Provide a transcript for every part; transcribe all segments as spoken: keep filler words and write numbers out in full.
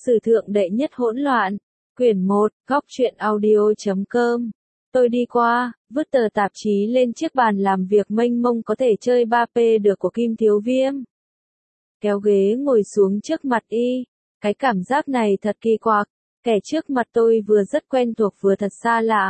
Sử thượng đệ nhất hỗn loạn. Quyển một, góc truyện audio chấm com. Tôi đi qua, vứt tờ tạp chí lên chiếc bàn làm việc mênh mông có thể chơi ba P được của Kim Thiếu Viêm. Kéo ghế ngồi xuống trước mặt y. Cái cảm giác này thật kỳ quặc. Kẻ trước mặt tôi vừa rất quen thuộc vừa thật xa lạ.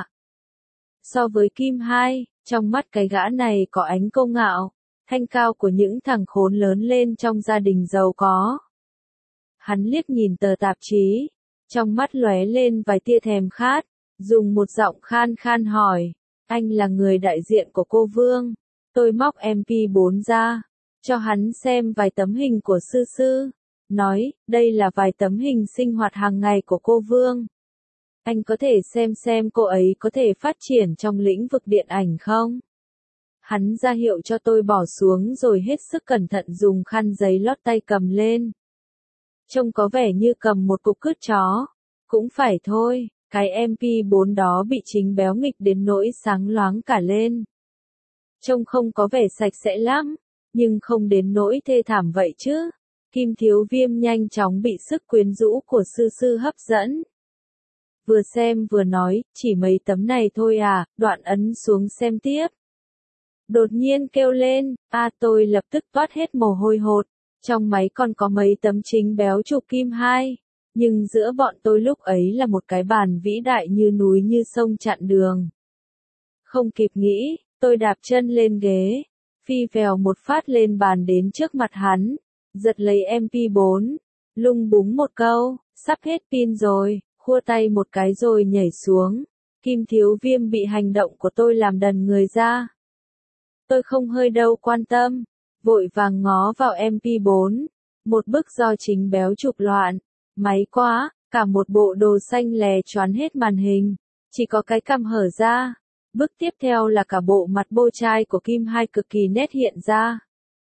So với Kim Hai, trong mắt cái gã này có ánh câu ngạo, thanh cao của những thằng khốn lớn lên trong gia đình giàu có. Hắn liếc nhìn tờ tạp chí, trong mắt lóe lên vài tia thèm khát, dùng một giọng khan khan hỏi, anh là người đại diện của cô Vương. Tôi móc em pê bốn ra, cho hắn xem vài tấm hình của Sư Sư, nói, đây là vài tấm hình sinh hoạt hàng ngày của cô Vương. Anh có thể xem xem cô ấy có thể phát triển trong lĩnh vực điện ảnh không? Hắn ra hiệu cho tôi bỏ xuống rồi hết sức cẩn thận dùng khăn giấy lót tay cầm lên. Trông có vẻ như cầm một cục cứt chó. Cũng phải thôi, cái em pê bốn đó bị chính béo nghịch đến nỗi sáng loáng cả lên. Trông không có vẻ sạch sẽ lắm, nhưng không đến nỗi thê thảm vậy chứ. Kim Thiếu Viêm nhanh chóng bị sức quyến rũ của Sư Sư hấp dẫn. Vừa xem vừa nói, chỉ mấy tấm này thôi à, đoạn ấn xuống xem tiếp. Đột nhiên kêu lên, a tôi lập tức toát hết mồ hôi hột, trong máy còn có mấy tấm chính béo chụp Kim Hai, nhưng giữa bọn tôi lúc ấy là một cái bàn vĩ đại như núi như sông chặn đường. Không kịp nghĩ, tôi đạp chân lên ghế, phi vèo một phát lên bàn đến trước mặt hắn, giật lấy em pê bốn, lung búng một câu, sắp hết pin rồi, khua tay một cái rồi nhảy xuống. Kim Thiếu Viêm bị hành động của tôi làm đần người ra. Tôi không hơi đâu quan tâm, vội vàng ngó vào em pê bốn, một bức do chính béo chụp loạn, máy quá, cả một bộ đồ xanh lè choán hết màn hình, chỉ có cái cằm hở ra. Bức tiếp theo là cả bộ mặt bô trai của Kim Hai cực kỳ nét hiện ra.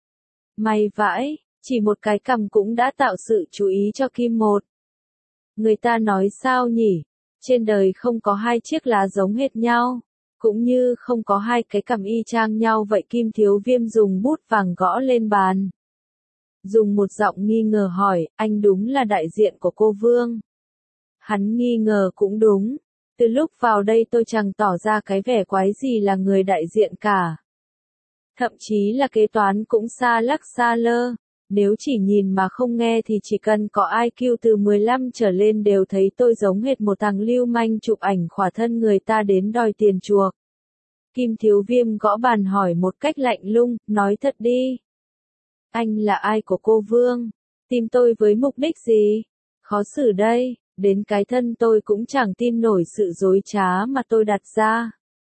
May vãi, chỉ một cái cằm cũng đã tạo sự chú ý cho Kim Một. Người ta nói sao nhỉ, trên đời không có hai chiếc lá giống hệt nhau, cũng như không có hai cái cằm y chang nhau vậy. Kim Thiếu Viêm dùng bút vàng gõ lên bàn. Dùng một giọng nghi ngờ hỏi, anh đúng là đại diện của cô Vương? Hắn nghi ngờ cũng đúng. Từ lúc vào đây tôi chẳng tỏ ra cái vẻ quái gì là người đại diện cả. Thậm chí là kế toán cũng xa lắc xa lơ. Nếu chỉ nhìn mà không nghe thì chỉ cần có i kiu từ mười lăm trở lên đều thấy tôi giống hệt một thằng lưu manh chụp ảnh khỏa thân người ta đến đòi tiền chuộc. Kim Thiếu Viêm gõ bàn hỏi một cách lạnh lùng, nói thật đi. Anh là ai của cô Vương? Tìm tôi với mục đích gì? Khó xử đây, đến cái thân tôi cũng chẳng tin nổi sự dối trá mà tôi đặt ra.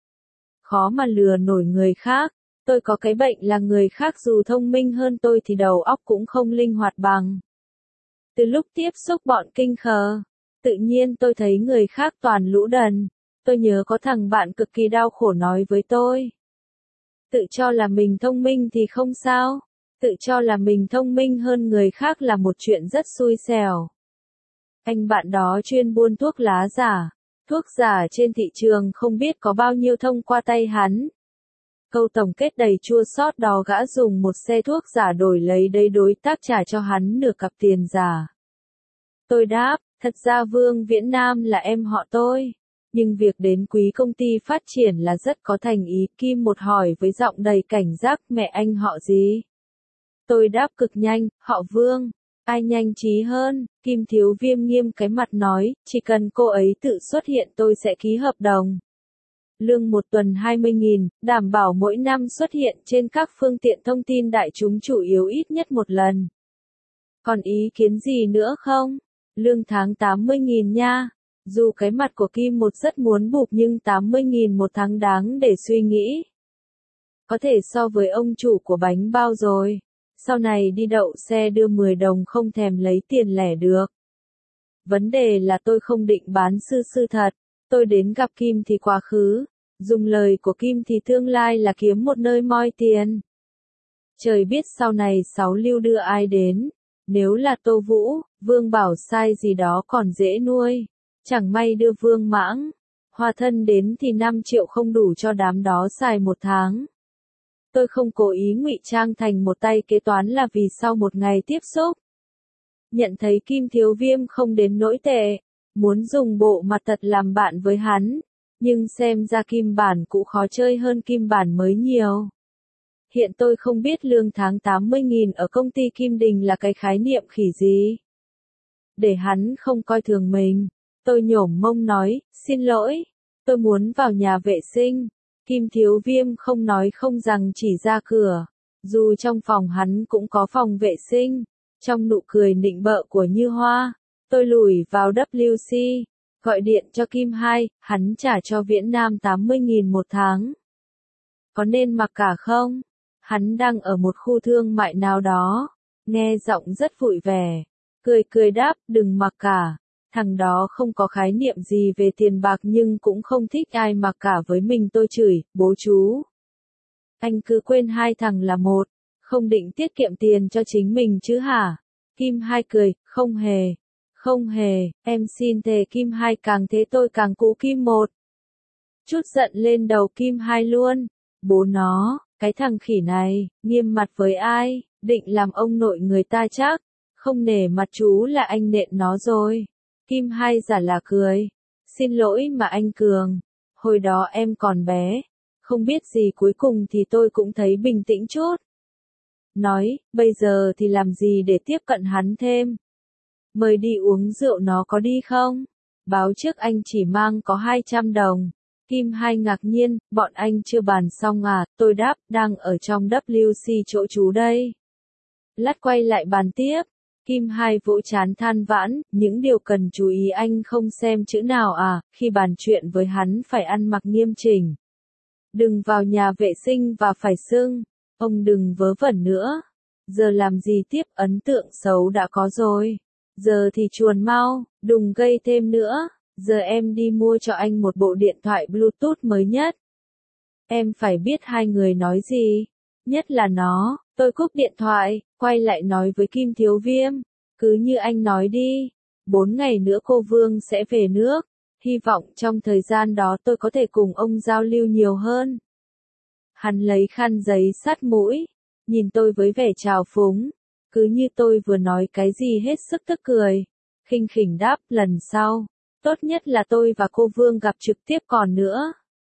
Khó mà lừa nổi người khác. Tôi có cái bệnh là người khác dù thông minh hơn tôi thì đầu óc cũng không linh hoạt bằng. Từ lúc tiếp xúc bọn kinh khờ, tự nhiên tôi thấy người khác toàn lũ đần. Tôi nhớ có thằng bạn cực kỳ đau khổ nói với tôi. Tự cho là mình thông minh thì không sao. Tự cho là mình thông minh hơn người khác là một chuyện rất xui xẻo. Anh bạn đó chuyên buôn thuốc lá giả. Thuốc giả trên thị trường không biết có bao nhiêu thông qua tay hắn. Câu tổng kết đầy chua xót đó gã dùng một xe thuốc giả đổi lấy đấy đối tác trả cho hắn nửa cặp tiền giả. Tôi đáp, thật ra Vương Viễn Nam là em họ tôi, nhưng việc đến quý công ty phát triển là rất có thành ý. Kim Một hỏi với giọng đầy cảnh giác, mẹ anh họ gì? Tôi đáp cực nhanh, họ Vương. Ai nhanh trí hơn? Kim Thiếu Viêm nghiêm cái mặt nói, chỉ cần cô ấy tự xuất hiện tôi sẽ ký hợp đồng. Lương một tuần hai mươi nghìn, đảm bảo mỗi năm xuất hiện trên các phương tiện thông tin đại chúng chủ yếu ít nhất một lần. Còn ý kiến gì nữa không? Lương tháng tám mươi nghìn nha. Dù cái mặt của Kim Một rất muốn bụp nhưng tám mươi nghìn một tháng đáng để suy nghĩ. Có thể so với ông chủ của bánh bao rồi. Sau này đi đậu xe đưa mười đồng không thèm lấy tiền lẻ được. Vấn đề là tôi không định bán Sư Sư thật. Tôi đến gặp Kim thì quá khứ, dùng lời của Kim thì tương lai là kiếm một nơi moi tiền. Trời biết sau này sáu lưu đưa ai đến, nếu là Tô Vũ, Vương Bảo Sai gì đó còn dễ nuôi, chẳng may đưa Vương Mãng, Hoa Thân đến thì năm triệu không đủ cho đám đó xài một tháng. Tôi không cố ý ngụy trang thành một tay kế toán là vì sau một ngày tiếp xúc nhận thấy Kim Thiếu Viêm không đến nỗi tệ, muốn dùng bộ mặt thật làm bạn với hắn, nhưng xem ra kim bản cũ khó chơi hơn kim bản mới nhiều. Hiện tôi không biết lương tháng tám mươi nghìn ở công ty Kim Đình là cái khái niệm khỉ gì. Để hắn không coi thường mình, tôi nhổm mông nói, xin lỗi, tôi muốn vào nhà vệ sinh. Kim Thiếu Viêm không nói không rằng chỉ ra cửa, dù trong phòng hắn cũng có phòng vệ sinh. Trong nụ cười nịnh bợ của Như Hoa, tôi lùi vào W C, gọi điện cho Kim Hai, hắn trả cho Viễn Nam tám mươi nghìn một tháng. Có nên mặc cả không? Hắn đang ở một khu thương mại nào đó, nghe giọng rất vui vẻ, cười cười đáp, đừng mặc cả, thằng đó không có khái niệm gì về tiền bạc nhưng cũng không thích ai mặc cả với mình. Tôi chửi, bố chú. Anh cứ quên hai thằng là một, không định tiết kiệm tiền cho chính mình chứ hả? Kim Hai cười, không hề, không hề, em xin thề. Kim Hai càng thế tôi càng cũ Kim Một. Chút giận lên đầu Kim Hai luôn, bố nó, cái thằng khỉ này, nghiêm mặt với ai, định làm ông nội người ta chắc, không nể mặt chú là anh nện nó rồi. Kim Hai giả là cười, xin lỗi mà anh Cường, hồi đó em còn bé, không biết gì cuối cùng thì tôi cũng thấy bình tĩnh chút. Nói, bây giờ thì làm gì để tiếp cận hắn thêm? Mời đi uống rượu nó có đi không? Báo trước anh chỉ mang có hai trăm đồng. Kim Hai ngạc nhiên, bọn anh chưa bàn xong à? Tôi đáp, đang ở trong W C chỗ chú đây. Lát quay lại bàn tiếp. Kim Hai vỗ chán than vãn, những điều cần chú ý anh không xem chữ nào à? Khi bàn chuyện với hắn phải ăn mặc nghiêm chỉnh. Đừng vào nhà vệ sinh và phải xưng. Ông đừng vớ vẩn nữa. Giờ làm gì tiếp, ấn tượng xấu đã có rồi. Giờ thì chuồn mau, đừng gây thêm nữa. Giờ em đi mua cho anh một bộ điện thoại Bluetooth mới nhất. Em phải biết hai người nói gì. Nhất là nó. Tôi cúp điện thoại, quay lại nói với Kim Thiếu Viêm. Cứ như anh nói đi. Bốn ngày nữa cô Vương sẽ về nước. Hy vọng trong thời gian đó tôi có thể cùng ông giao lưu nhiều hơn. Hắn lấy khăn giấy sát mũi, nhìn tôi với vẻ trào phúng, cứ như tôi vừa nói cái gì hết sức tức cười. Khinh khỉnh đáp, lần sau, tốt nhất là tôi và cô Vương gặp trực tiếp còn nữa.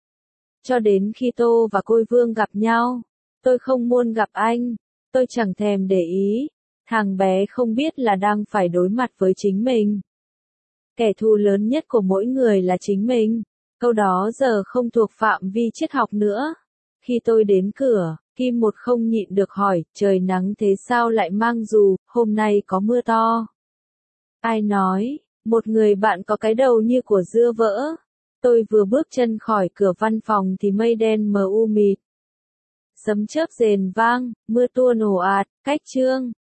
Cho đến khi Tô và cô Vương gặp nhau, tôi không muốn gặp anh, tôi chẳng thèm để ý, thằng bé không biết là đang phải đối mặt với chính mình. Kẻ thù lớn nhất của mỗi người là chính mình, câu đó giờ không thuộc phạm vi triết học nữa. Khi tôi đến cửa, Kim Một không nhịn được hỏi, trời nắng thế sao lại mang dù, hôm nay có mưa to. Ai nói, một người bạn có cái đầu như của dưa vỡ. Tôi vừa bước chân khỏi cửa văn phòng thì mây đen mờ u mịt. Sấm chớp rền vang, mưa tuôn ồ ạt, cách chương.